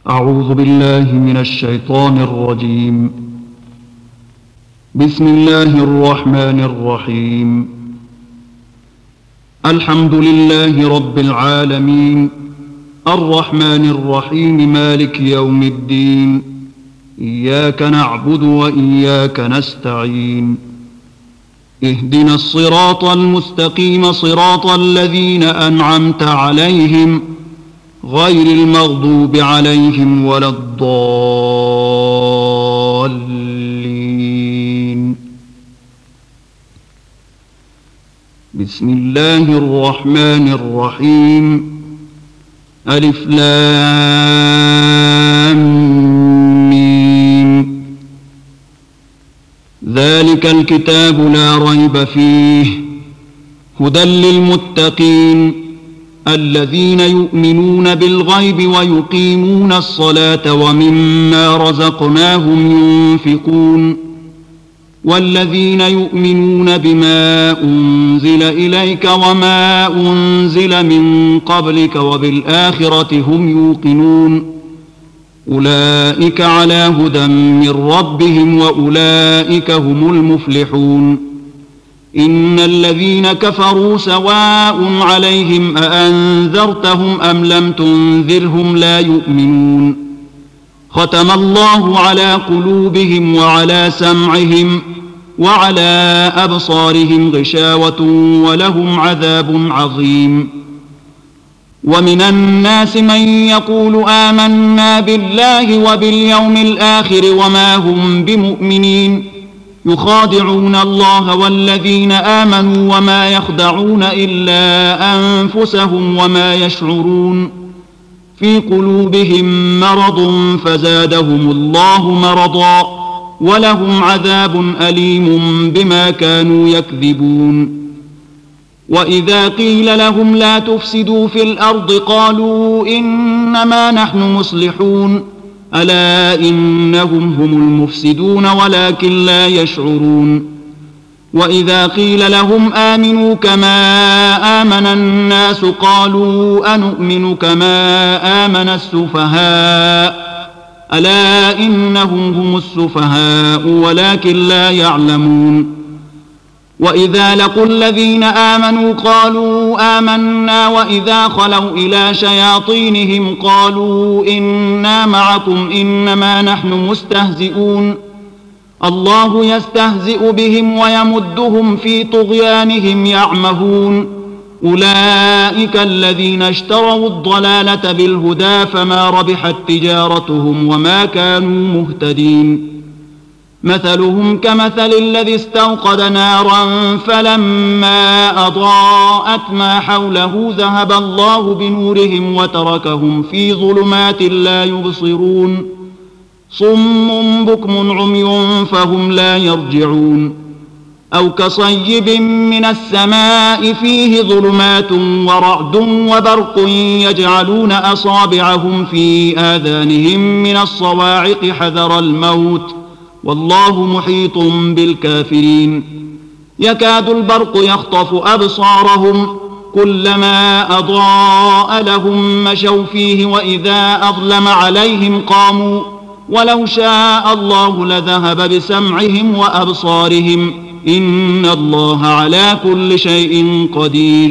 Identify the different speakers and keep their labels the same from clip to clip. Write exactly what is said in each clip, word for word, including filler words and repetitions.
Speaker 1: أعوذ بالله من الشيطان الرجيم. بسم الله الرحمن الرحيم. الحمد لله رب العالمين الرحمن الرحيم مالك يوم الدين. إياك نعبد وإياك نستعين. اهدنا الصراط المستقيم صراط الذين أنعمت عليهم غير المغضوب عليهم ولا الضالين. بسم الله الرحمن الرحيم. ألف لام ميم. ذلك الكتاب لا ريب فيه هدى للمتقين الذين يؤمنون بالغيب ويقيمون الصلاة ومما رزقناهم ينفقون والذين يؤمنون بما أنزل إليك وما أنزل من قبلك وبالآخرة هم يوقنون أولئك على هدى من ربهم وأولئك هم المفلحون. إن الذين كفروا سواء عليهم أأنذرتهم أم لم تنذرهم لا يؤمنون. ختم الله على قلوبهم وعلى سمعهم وعلى أبصارهم غشاوة ولهم عذاب عظيم. ومن الناس من يقول آمنا بالله وباليوم الآخر وما هم بمؤمنين يخادعون الله والذين آمنوا وما يخدعون إلا أنفسهم وما يشعرون. في قلوبهم مرض فزادهم الله مرضا ولهم عذاب أليم بما كانوا يكذبون. وإذا قيل لهم لا تفسدوا في الأرض قالوا إنما نحن مصلحون ألا إنهم هم المفسدون ولكن لا يشعرون. وإذا قيل لهم آمنوا كما آمن الناس قالوا أنؤمن كما آمن السفهاء ألا إنهم هم السفهاء ولكن لا يعلمون. وإذا لقوا الذين آمنوا قالوا آمنا وإذا خلوا إلى شياطينهم قالوا إنا معكم إنما نحن مستهزئون. الله يستهزئ بهم ويمدهم في طغيانهم يعمهون. أولئك الذين اشتروا الضلالة بالهدى فما ربحت تجارتهم وما كانوا مهتدين. مثلهم كمثل الذي استوقد نارا فلما أضاءت ما حوله ذهب الله بنورهم وتركهم في ظلمات لا يبصرون. صم بكم عمي فهم لا يرجعون. أو كصيب من السماء فيه ظلمات ورعد وبرق يجعلون أصابعهم في آذانهم من الصواعق حذر الموت والله محيط بالكافرين. يكاد البرق يخطف أبصارهم كلما أضاء لهم مشوا فيه وإذا أظلم عليهم قاموا ولو شاء الله لذهب بسمعهم وأبصارهم إن الله على كل شيء قدير.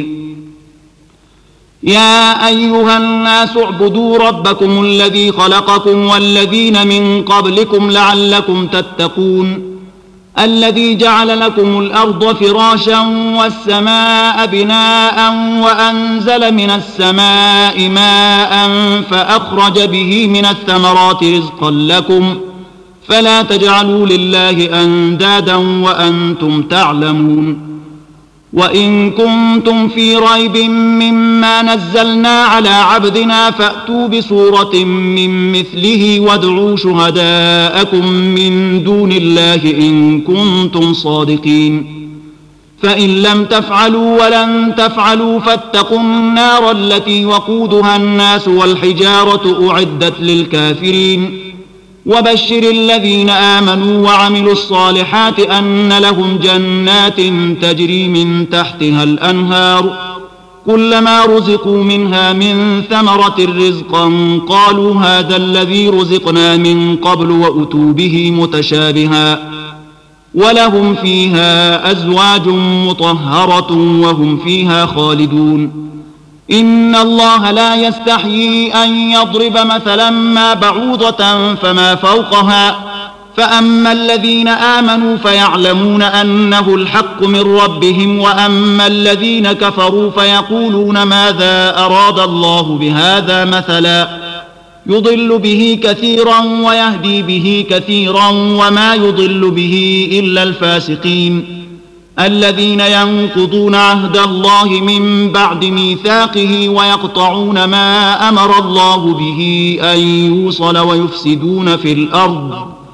Speaker 1: يا أيها الناس اعبدوا ربكم الذي خلقكم والذين من قبلكم لعلكم تتقون. الذي جعل لكم الأرض فراشا والسماء بناء وأنزل من السماء ماء فأخرج به من الثمرات رزقا لكم فلا تجعلوا لله أندادا وأنتم تعلمون. وإن كنتم في ريب مما نزلنا على عبدنا فأتوا بسورة من مثله وادعوا شهداءكم من دون الله إن كنتم صادقين. فإن لم تفعلوا ولن تفعلوا فاتقوا النار التي وقودها الناس والحجارة أعدت للكافرين. وبشر الذين آمنوا وعملوا الصالحات أن لهم جنات تجري من تحتها الأنهار
Speaker 2: كلما رزقوا منها من ثمرة رزقا قالوا هذا الذي رزقنا من قبل وأتوا به متشابها ولهم فيها أزواج مطهرة وهم فيها خالدون إن الله لا يستحيي أن يضرب مثلا ما بعوضة فما فوقها فأما الذين آمنوا فيعلمون أنه الحق من ربهم وأما الذين كفروا فيقولون ماذا أراد الله بهذا مثلا يضل به كثيرا ويهدي به كثيرا وما يضل به إلا الفاسقين الذين ينقضون عهد الله من بعد ميثاقه ويقطعون ما أمر الله به أن يوصل ويفسدون في الأرض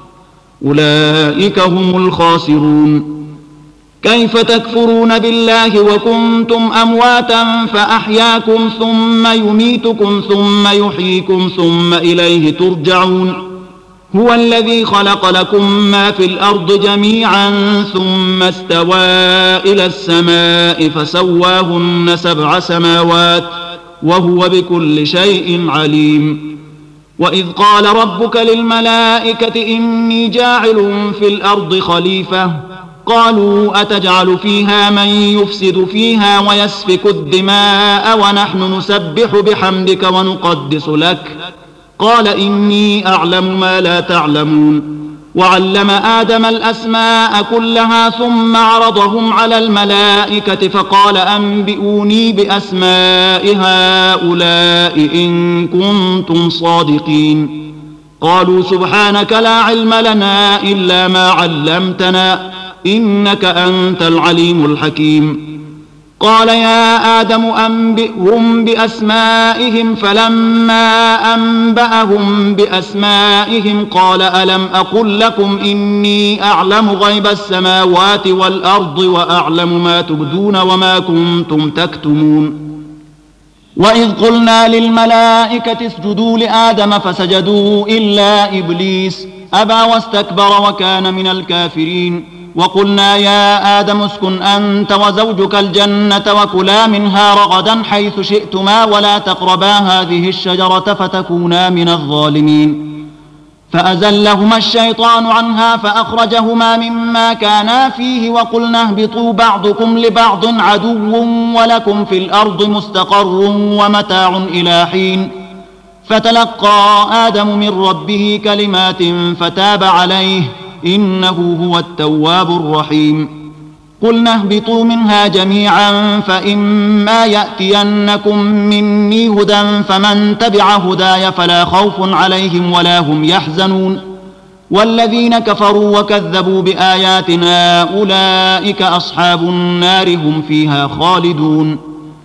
Speaker 2: أولئك هم الخاسرون كيف تكفرون بالله وكنتم أمواتا فأحياكم ثم يميتكم ثم يحييكم ثم إليه ترجعون هو الذي خلق لكم ما في الأرض جميعا ثم استوى إلى السماء فسواهن سبع سماوات وهو بكل شيء عليم وإذ قال ربك للملائكة إني جاعل في الأرض خليفة قالوا أتجعل فيها من يفسد فيها ويسفك الدماء ونحن نسبح بحمدك ونقدس لك قال إني أعلم ما لا تعلمون وعلم آدم الأسماء كلها ثم عرضهم على الملائكة فقال أنبئوني بأسماء هؤلاء إن كنتم صادقين قالوا سبحانك لا علم لنا إلا ما علمتنا إنك أنت العليم الحكيم قال يا آدم أنبئهم بأسمائهم فلما أنبأهم بأسمائهم قال ألم أقل لكم إني أعلم غيب السماوات والأرض وأعلم ما تبدون وما كنتم تكتمون وإذ قلنا للملائكة اسجدوا لآدم فسجدوا إلا إبليس أبى واستكبر وكان من الكافرين وقلنا يا آدم اسكن أنت وزوجك الجنة وكلا منها رغدا حيث شئتما ولا تقربا هذه الشجرة فتكونا من الظالمين فأزلهما الشيطان عنها فأخرجهما مما كانا فيه وقلنا اهبطوا بعضكم لبعض عدو ولكم في الأرض مستقر ومتاع إلى حين فتلقى آدم من ربه كلمات فتاب عليه إنه هو التواب الرحيم قلنا اهبطوا منها جميعا فإما يأتينكم مني هدى فمن تبع هداي فلا خوف عليهم ولا هم يحزنون والذين كفروا وكذبوا بآياتنا أولئك أصحاب النار هم فيها خالدون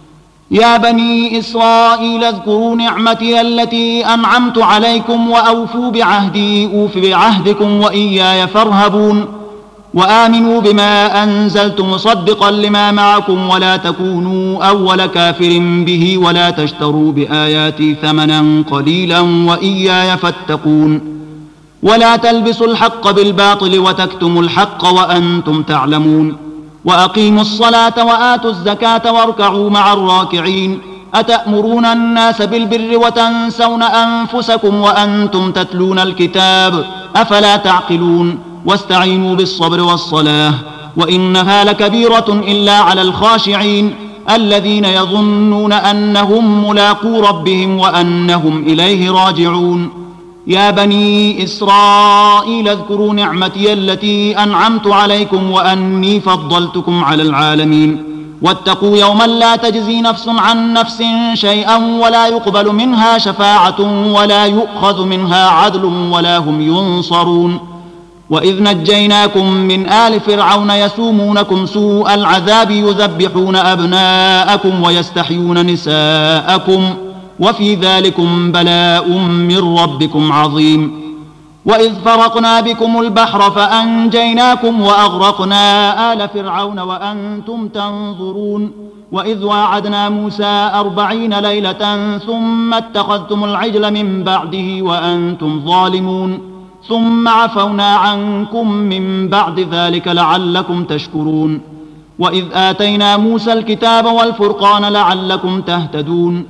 Speaker 2: يا بني إسرائيل اذكروا نعمتي التي أنعمت عليكم وأوفوا بعهدي أوف بعهدكم وإياي فارهبون وآمنوا بما أنزلت مصدقا لما معكم ولا تكونوا أول كافر به ولا تشتروا بآياتي ثمنا قليلا وإياي فاتقون ولا تلبسوا الحق بالباطل وتكتموا الحق وأنتم تعلمون وأقيموا الصلاة وآتوا الزكاة واركعوا مع الراكعين أتأمرون الناس بالبر وتنسون أنفسكم وأنتم تتلون الكتاب أفلا تعقلون واستعينوا بالصبر والصلاة وإنها لكبيرة إلا على الخاشعين الذين يظنون أنهم ملاقو ربهم وأنهم إليه راجعون يا بني إسرائيل اذكروا نعمتي التي أنعمت عليكم وأني فضلتكم على العالمين واتقوا يوما لا تجزي نفس عن نفس شيئا ولا يقبل منها شفاعة ولا يؤخذ منها عدل ولا هم ينصرون وإذ نجيناكم من آل فرعون يسومونكم سوء العذاب يذبحون أبناءكم ويستحيون نساءكم وفي ذلكم بلاء من ربكم عظيم وإذ فرقنا بكم البحر فأنجيناكم وأغرقنا آل فرعون وأنتم تنظرون وإذ واعدنا موسى أربعين ليلة ثم اتخذتم العجل من بعده وأنتم ظالمون ثم عفونا عنكم من بعد ذلك لعلكم تشكرون وإذ آتينا موسى الكتاب والفرقان لعلكم تهتدون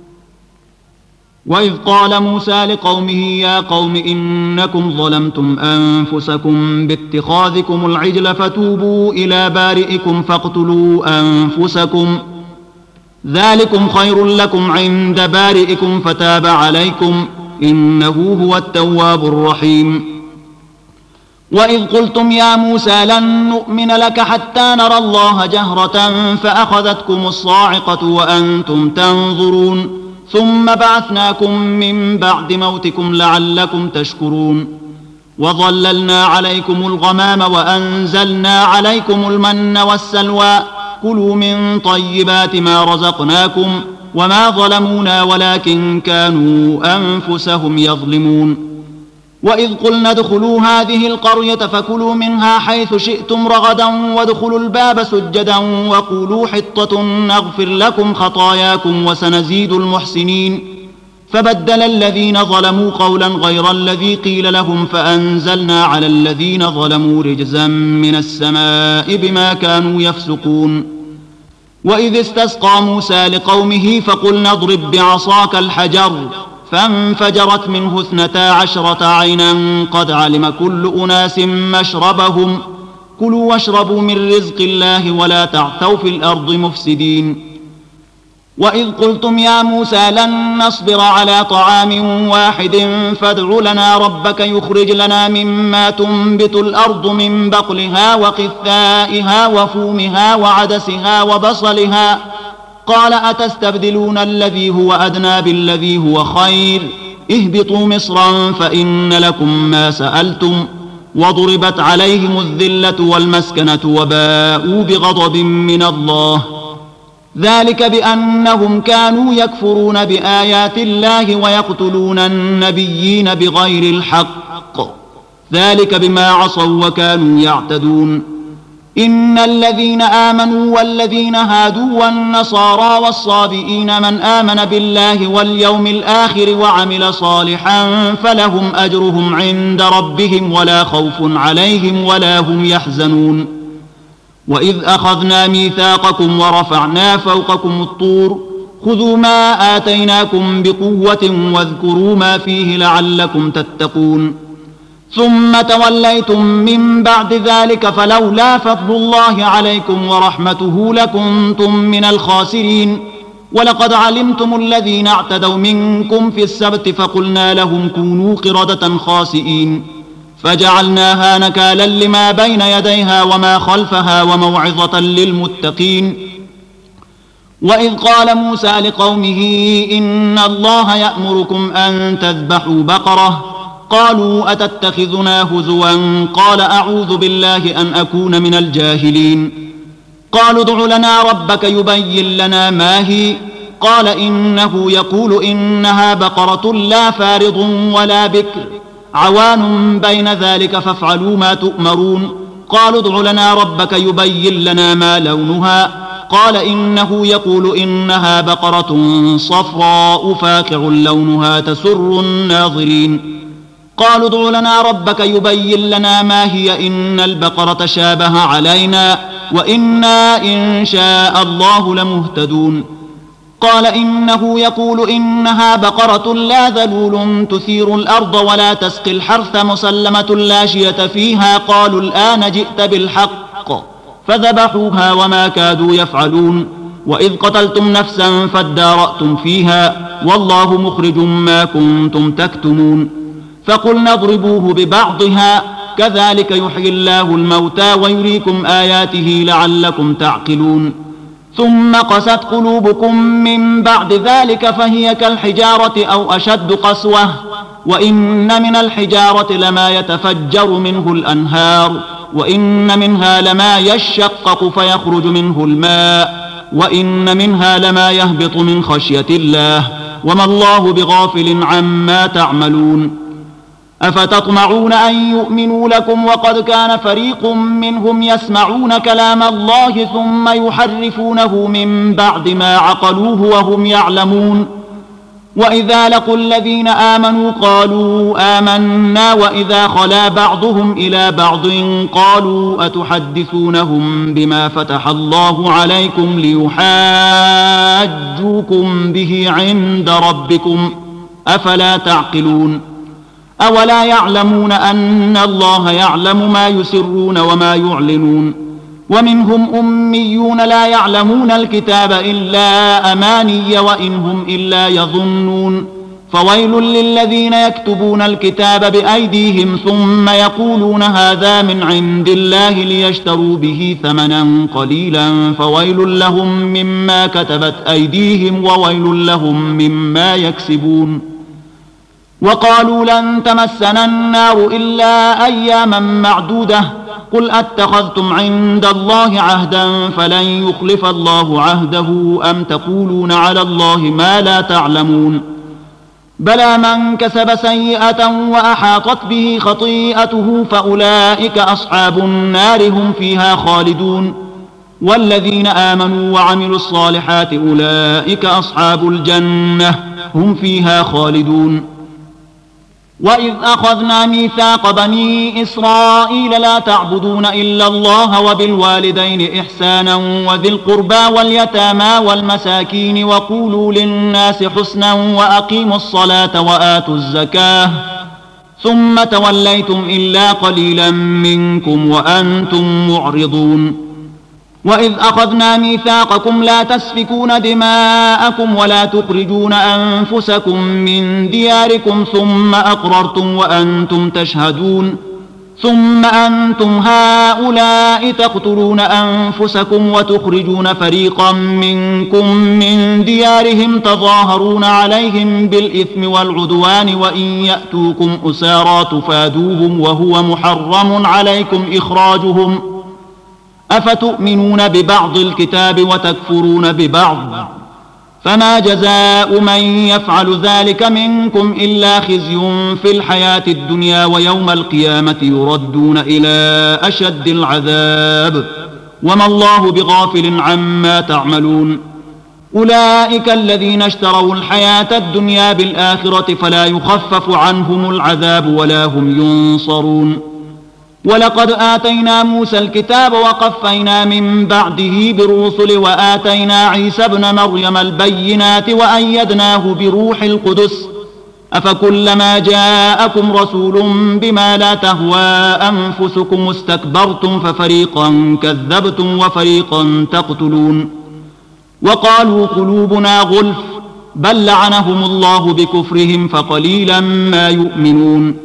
Speaker 2: وإذ قال موسى لقومه يا قوم إنكم ظلمتم أنفسكم باتخاذكم العجل فتوبوا إلى بارئكم فاقتلوا أنفسكم ذلكم خير لكم عند بارئكم فتاب عليكم إنه هو التواب الرحيم وإذ قلتم يا موسى لن نؤمن لك حتى نرى الله جهرة فأخذتكم الصاعقة وأنتم تنظرون ثم بعثناكم من بعد موتكم لعلكم تشكرون وظللنا عليكم الغمام وأنزلنا عليكم المن والسلوى كلوا من طيبات ما رزقناكم وما ظلمونا ولكن كانوا أنفسهم يظلمون وإذ قلنا ادخلوا هذه القرية فكلوا منها حيث شئتم رغدا وادخلوا الباب سجدا وقولوا حطة نغفر لكم خطاياكم وسنزيد المحسنين فبدل الذين ظلموا قولا غير الذي قيل لهم فأنزلنا على الذين ظلموا رجزا من السماء بما كانوا يفسقون وإذ استسقى موسى لقومه فقلنا اضرب بعصاك الحجر فانفجرت منه اثنتا عشرة عينا قد علم كل أناس مشربهم كلوا واشربوا من رزق الله ولا تعثوا في الأرض مفسدين وإذ قلتم يا موسى لن نصبر على طعام واحد فادع لنا ربك يخرج لنا مما تنبت الأرض من بقلها وقثائها وفومها وعدسها وبصلها قال أتستبدلون الذي هو أدنى بالذي هو خير اهبطوا مصرا فإن لكم ما سألتم وضربت عليهم الذلة والمسكنة وباءوا بغضب من الله ذلك بأنهم كانوا يكفرون بآيات الله ويقتلون النبيين بغير الحق ذلك بما عصوا وكانوا يعتدون إن الذين آمنوا والذين هادوا والنصارى والصابئين من آمن بالله واليوم الآخر وعمل صالحا فلهم أجرهم عند ربهم ولا خوف عليهم ولا هم يحزنون وإذ أخذنا ميثاقكم ورفعنا فوقكم الطور خذوا ما آتيناكم بقوة واذكروا ما فيه لعلكم تتقون ثم توليتم من بعد ذلك فلولا فضل الله عليكم ورحمته لكنتم من الخاسرين ولقد علمتم الذين اعتدوا منكم في السبت فقلنا لهم كونوا قردة خاسئين فجعلناها نكالا لما بين يديها وما خلفها وموعظة للمتقين وإذ قال موسى لقومه إن الله يأمركم أن تذبحوا بقرة قالوا أتتخذنا هزوا قال أعوذ بالله أن أكون من الجاهلين قالوا ادع لنا ربك يبين لنا ما هي قال إنه يقول إنها بقرة لا فارض ولا بكر عوان بين ذلك فافعلوا ما تؤمرون قالوا ادع لنا ربك يبين لنا ما لونها قال إنه يقول إنها بقرة صفراء فاقع لونها تسر الناظرين قالوا ادع لنا ربك يبين لنا ما هي إن البقرة شابه علينا وإنا إن شاء الله لمهتدون قال إنه يقول إنها بقرة لا ذلول تثير الأرض ولا تسقي الحرث مسلمة لا شية فيها قالوا الآن جئت بالحق فذبحوها وما كادوا يفعلون وإذ قتلتم نفسا فادارأتم فيها والله مخرج ما كنتم تكتمون فقلنا اضربوه ببعضها كذلك يحيي الله الموتى ويريكم آياته لعلكم تعقلون ثم قست قلوبكم من بعد ذلك فهي كالحجارة أو أشد قسوة وإن من الحجارة لما يتفجر منه الأنهار وإن منها لما يشقق فيخرج منه الماء وإن منها لما يهبط من خشية الله وما الله بغافل عما تعملون أفتطمعون أن يؤمنوا لكم وقد كان فريق منهم يسمعون كلام الله ثم يحرفونه من بعد ما عقلوه وهم يعلمون وإذا لقوا الذين آمنوا قالوا آمنا وإذا خلا بعضهم إلى بعض قالوا أتحدثونهم بما فتح الله عليكم ليحاجوكم به عند ربكم أفلا تعقلون أولا يعلمون أن الله يعلم ما يسرون وما يعلنون ومنهم أميون لا يعلمون الكتاب إلا أماني وإن هم إلا يظنون فويل للذين يكتبون الكتاب بأيديهم ثم يقولون هذا من عند الله ليشتروا به ثمنا قليلا فويل لهم مما كتبت أيديهم وويل لهم مما يكسبون وقالوا لن تمسنا النار إلا أياما معدودة قل أتخذتم عند الله عهدا فلن يخلف الله عهده أم تقولون على الله ما لا تعلمون بلى من كسب سيئة وأحاطت به خطيئته فأولئك أصحاب النار هم فيها خالدون والذين آمنوا وعملوا الصالحات أولئك أصحاب الجنة هم فيها خالدون وإذ أخذنا ميثاق بني إسرائيل لا تعبدون إلا الله وبالوالدين إحسانا وذي القربى واليتامى والمساكين وقولوا للناس حسنا وأقيموا الصلاة وآتوا الزكاة ثم توليتم إلا قليلا منكم وأنتم معرضون وإذ أخذنا ميثاقكم لا تسفكون دماءكم ولا تخرجون أنفسكم من دياركم ثم أقررتم وأنتم تشهدون ثم أنتم هؤلاء تقتلون أنفسكم وتخرجون فريقا منكم من ديارهم تظاهرون عليهم بالإثم والعدوان وإن يأتوكم أسارى تفادوهم وهو محرم عليكم إخراجهم أفتؤمنون ببعض الكتاب وتكفرون ببعض فما جزاء من يفعل ذلك منكم إلا خزي في الحياة الدنيا ويوم القيامة يردون إلى أشد العذاب وما الله بغافل عما تعملون أولئك الذين اشتروا الحياة الدنيا بالآخرة فلا يخفف عنهم العذاب ولا هم ينصرون ولقد آتينا موسى الكتاب وقفينا من بعده بالرسل وآتينا عيسى ابن مريم البينات وأيدناه بروح القدس أفكلما جاءكم رسول بما لا تهوى أنفسكم استكبرتم ففريقا كذبتم وفريقا تقتلون وقالوا قلوبنا غلف بل لعنهم الله بكفرهم فقليلا ما يؤمنون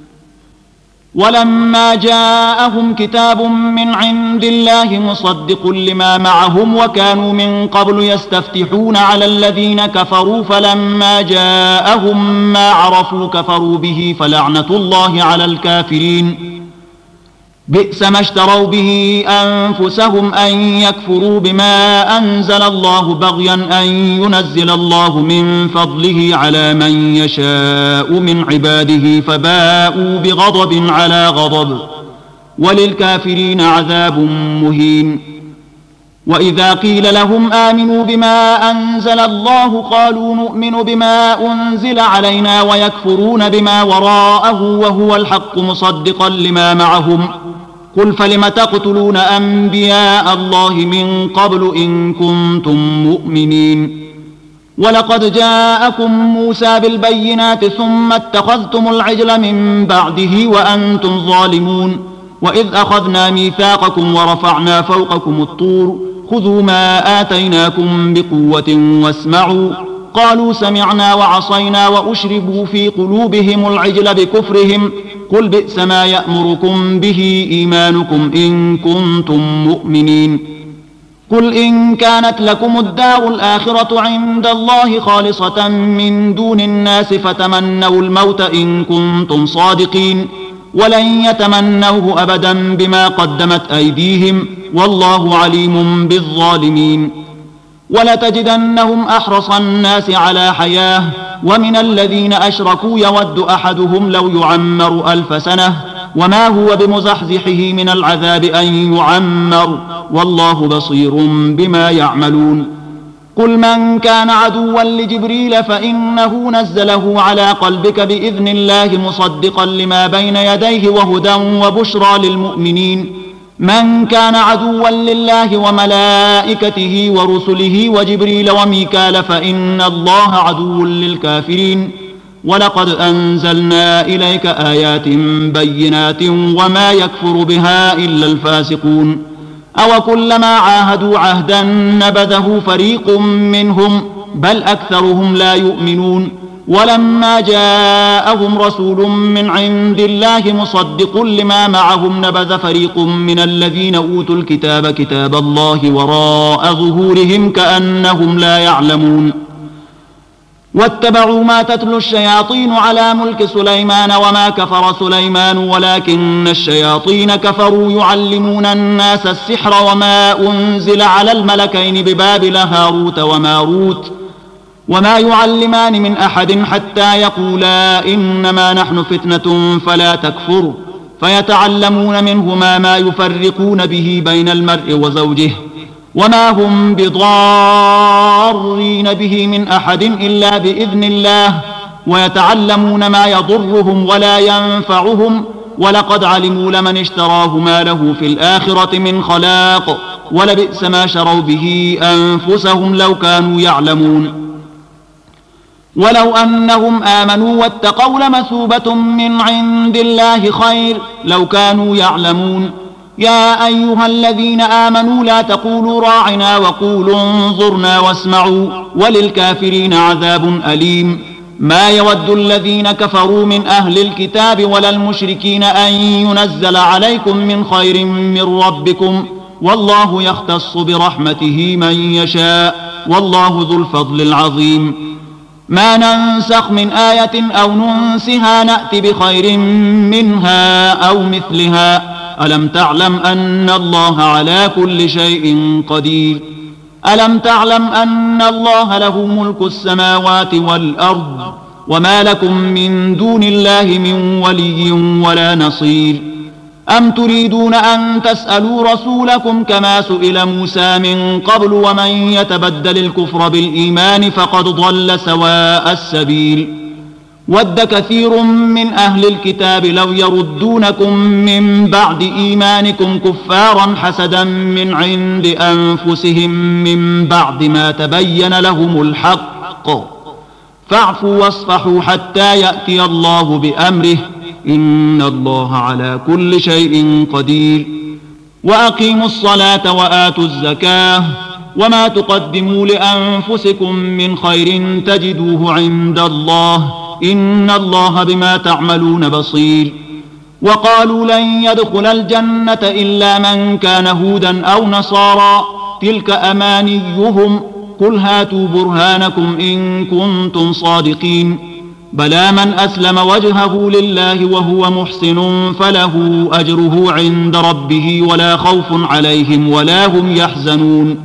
Speaker 2: ولما جاءهم كتاب من عند الله مصدق لما معهم وكانوا من قبل يستفتحون على الذين كفروا فلما جاءهم ما عرفوا كفروا به فلعنة الله على الكافرين بئس ما اشتروا به أنفسهم أن يكفروا بما أنزل الله بغيا أن ينزل الله من فضله على من يشاء من عباده فباءوا بغضب على غضب وللكافرين عذاب مهين وإذا قيل لهم آمنوا بما أنزل الله قالوا نؤمن بما أنزل علينا ويكفرون بما وراءه وهو الحق مصدقا لما معهم قل فلم تقتلون أنبياء الله من قبل إن كنتم مؤمنين ولقد جاءكم موسى بالبينات ثم اتخذتم العجل من بعده وأنتم ظالمون وإذ أخذنا ميثاقكم ورفعنا فوقكم الطور خذوا ما آتيناكم بقوة واسمعوا قالوا سمعنا وعصينا وأشربوا في قلوبهم العجل بكفرهم قل بئس ما يأمركم به إيمانكم إن كنتم مؤمنين قل إن كانت لكم الدار الآخرة عند الله خالصة من دون الناس فتمنوا الموت إن كنتم صادقين ولن يتمنوه أبدا بما قدمت أيديهم والله عليم بالظالمين ولتجدنهم أحرص الناس على حياة ومن الذين أشركوا يود أحدهم لو يعمر ألف سنة وما هو بمزحزحه من العذاب أن يعمر والله بصير بما يعملون قل من كان عدوا لجبريل فإنه نزله على قلبك بإذن الله مصدقا لما بين يديه وهدى وبشرى للمؤمنين من كان عدوا لله وملائكته ورسله وجبريل وميكال فإن الله عدو للكافرين ولقد أنزلنا إليك آيات بينات وما يكفر بها إلا الفاسقون أو كلما عاهدوا عهدا نبذه فريق منهم بل أكثرهم لا يؤمنون ولما جاءهم رسول من عند الله مصدق لما معهم نبذ فريق من الذين أوتوا الكتاب كتاب الله وراء ظهورهم كأنهم لا يعلمون واتبعوا ما تتلو الشياطين على ملك سليمان وما كفر سليمان ولكن الشياطين كفروا يعلمون الناس السحر وما أنزل على الملكين ببابل هاروت وماروت وما يعلمان من أحد حتى يقولا إنما نحن فتنة فلا تكفر فيتعلمون منهما ما يفرقون به بين المرء وزوجه وما هم بضارين به من أحد إلا بإذن الله ويتعلمون ما يضرهم ولا ينفعهم ولقد علموا لمن اشتراه ما له في الآخرة من خلاق ولبئس ما شروا به أنفسهم لو كانوا يعلمون ولو أنهم آمنوا واتقوا لمثوبة من عند الله خير لو كانوا يعلمون يا أيها الذين آمنوا لا تقولوا راعنا وقولوا انظرنا واسمعوا وللكافرين عذاب أليم ما يود الذين كفروا من أهل الكتاب ولا المشركين أن ينزل عليكم من خير من ربكم والله يختص برحمته من يشاء والله ذو الفضل العظيم ما ننسخ من آية أو ننسها نأت بخير منها أو مثلها ألم تعلم أن الله على كل شيء قدير ألم تعلم أن الله له ملك السماوات والأرض وما لكم من دون الله من ولي ولا نصير أم تريدون أن تسألوا رسولكم كما سئل موسى من قبل ومن يتبدل الكفر بالإيمان فقد ضل سواء السبيل ود كثير من أهل الكتاب لو يردونكم من بعد إيمانكم كفارا حسدا من عند أنفسهم من بعد ما تبين لهم الحق فاعفوا واصفحوا حتى يأتي الله بأمره إن الله على كل شيء قدير وأقيموا الصلاة وآتوا الزكاة وما تقدموا لأنفسكم من خير تجدوه عند الله إن الله بما تعملون بصير وقالوا لن يدخل الجنة إلا من كان هودا أو نصارى تلك أمانيهم قل هاتوا برهانكم إن كنتم صادقين بلى من أسلم وجهه لله وهو محسن فله أجره عند ربه ولا خوف عليهم ولا هم يحزنون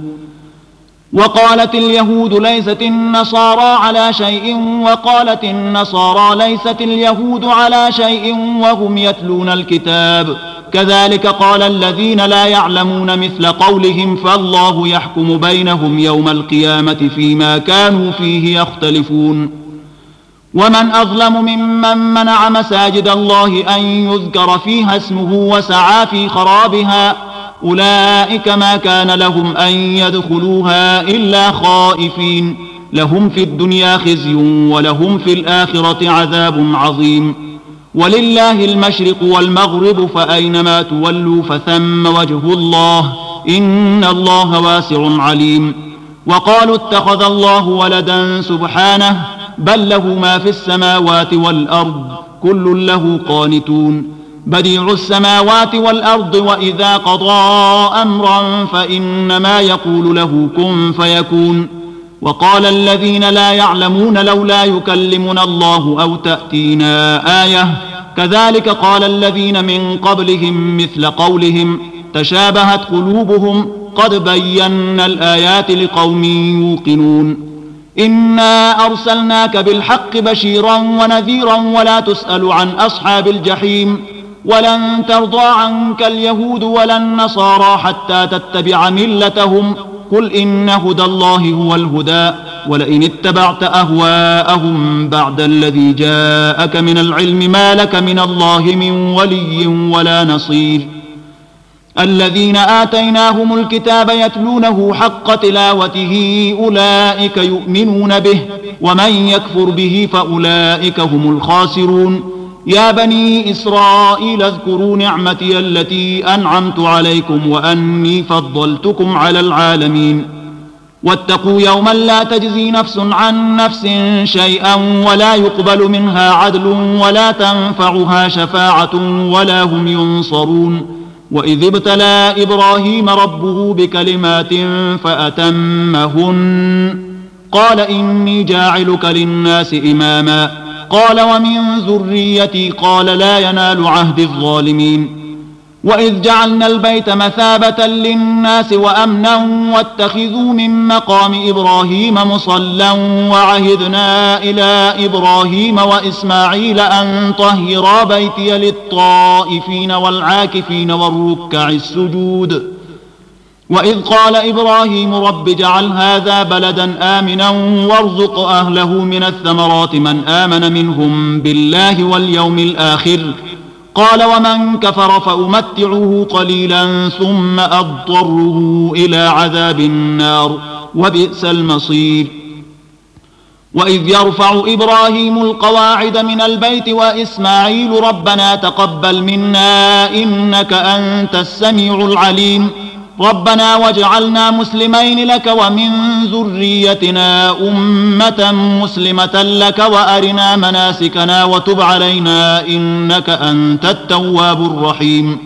Speaker 2: وقالت اليهود ليست النصارى على شيء وقالت النصارى ليست اليهود على شيء وهم يتلون الكتاب كذلك قال الذين لا يعلمون مثل قولهم فالله يحكم بينهم يوم القيامة فيما كانوا فيه يختلفون ومن أظلم ممن منع مساجد الله أن يذكر فيها اسمه وسعى في خرابها أولئك ما كان لهم أن يدخلوها إلا خائفين لهم في الدنيا خزي ولهم في الآخرة عذاب عظيم ولله المشرق والمغرب فأينما تولوا فثم وجه الله إن الله واسع عليم وقالوا اتخذ الله ولدا سبحانه بل له ما في السماوات والأرض كل له قانتون بديع السماوات والأرض وإذا قضى أمرا فإنما يقول له كن فيكون وقال الذين لا يعلمون لولا يكلمنا الله أو تأتينا آية كذلك قال الذين من قبلهم مثل قولهم تشابهت قلوبهم قد بينا الآيات لقوم يوقنون إنا أرسلناك بالحق بشيرا ونذيرا ولا تسأل عن أصحاب الجحيم ولن ترضى عنك اليهود ولا النصارى حتى تتبع ملتهم قل إن هدى الله هو الهدى ولئن اتبعت أهواءهم بعد الذي جاءك من العلم ما لك من الله من ولي ولا نصير. الذين آتيناهم الكتاب يتلونه حق تلاوته أولئك يؤمنون به ومن يكفر به فأولئك هم الخاسرون. يا بني إسرائيل اذكروا نعمتي التي أنعمت عليكم وأني فضلتكم على العالمين. واتقوا يوما لا تجزي نفس عن نفس شيئا ولا يقبل منها عدل ولا تنفعها شفاعة ولا هم ينصرون. وإذ ابتلى إبراهيم ربه بكلمات فأتمهن قال إني جاعلك للناس إماما قال ومن ذريتي قال لا ينال عهد الظالمين. وإذ جعلنا البيت مثابة للناس وأمنا واتخذوا من مقام إبراهيم مصلى وعهدنا إلى إبراهيم وإسماعيل أن طهرا بيتي للطائفين والعاكفين والركع السجود. وإذ قال إبراهيم رب اجعل هذا بلدا آمنا وارزق أهله من الثمرات من آمن منهم بالله واليوم الآخر قال ومن كفر فأمتعه قليلا ثم أضطره إلى عذاب النار وبئس المصير. وإذ يرفع إبراهيم القواعد من البيت وإسماعيل ربنا تقبل منا إنك أنت السميع العليم ربنا واجعلنا مسلمين لك ومن ذريتنا أمة مسلمة لك وأرنا مناسكنا وتب علينا إنك أنت التواب الرحيم.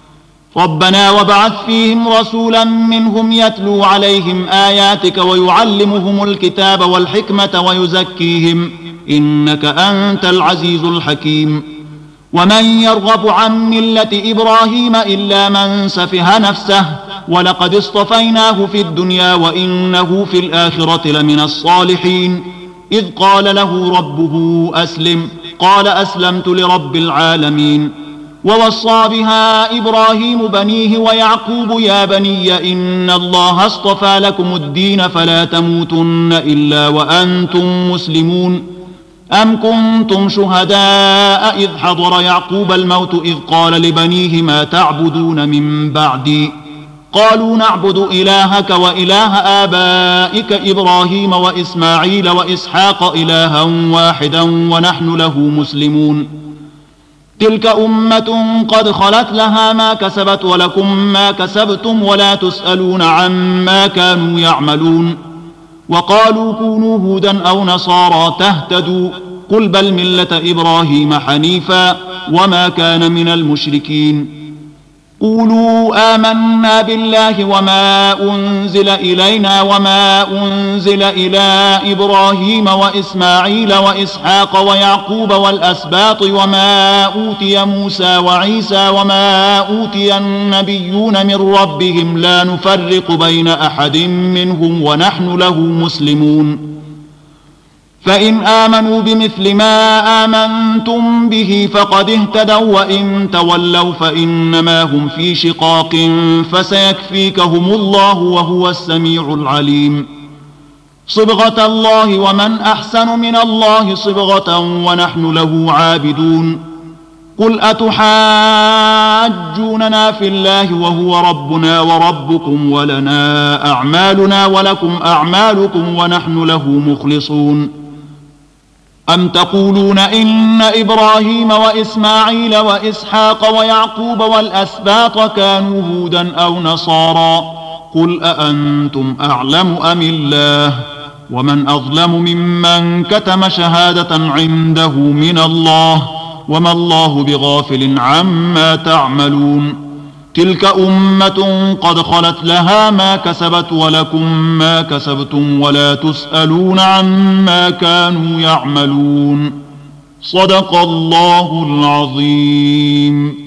Speaker 2: ربنا وابعث فيهم رسولا منهم يتلو عليهم آياتك ويعلمهم الكتاب والحكمة ويزكيهم إنك أنت العزيز الحكيم. ومن يرغب عن ملة إبراهيم إلا من سفه نفسه ولقد اصطفيناه في الدنيا وإنه في الآخرة لمن الصالحين. إذ قال له ربه أسلم قال أسلمت لرب العالمين. ووصى بها إبراهيم بنيه ويعقوب يا بني إن الله اصطفى لكم الدين فلا تموتن إلا وأنتم مسلمون. أم كنتم شهداء إذ حضر يعقوب الموت إذ قال لبنيه ما تعبدون من بعدي قالوا نعبد إلهك وإله آبائك إبراهيم وإسماعيل وإسحاق إلها واحدا ونحن له مسلمون. تلك أمة قد خلت لها ما كسبت ولكم ما كسبتم ولا تسألون عما كانوا يعملون. وقالوا كونوا هودا أو نصارى تهتدوا قل بل ملة إبراهيم حنيفا وما كان من المشركين. قولوا آمنا بالله وما أنزل إلينا وما أنزل إلى إبراهيم وإسماعيل وإسحاق ويعقوب والأسباط وما أوتي موسى وعيسى وما أوتي النبيون من ربهم لا نفرق بين أحد منهم ونحن له مسلمون. فإن آمنوا بمثل ما آمنتم به فقد اهتدوا وإن تولوا فإنما هم في شقاق فسيكفيكهم الله وهو السميع العليم. صبغة الله ومن أحسن من الله صبغة ونحن له عابدون. قل أتحاجوننا في الله وهو ربنا وربكم ولنا أعمالنا ولكم أعمالكم ونحن له مخلصون. أم تقولون إن إبراهيم وإسماعيل وإسحاق ويعقوب والأسباط كانوا هودا أو نصارى قل أأنتم أعلم أم الله ومن أظلم ممن كتم شهادة عنده من الله وما الله بغافل عما تعملون. تلك أمة قد خلت لها ما كسبت ولكم ما كسبتم ولا تسألون عما كانوا يعملون. صدق الله العظيم.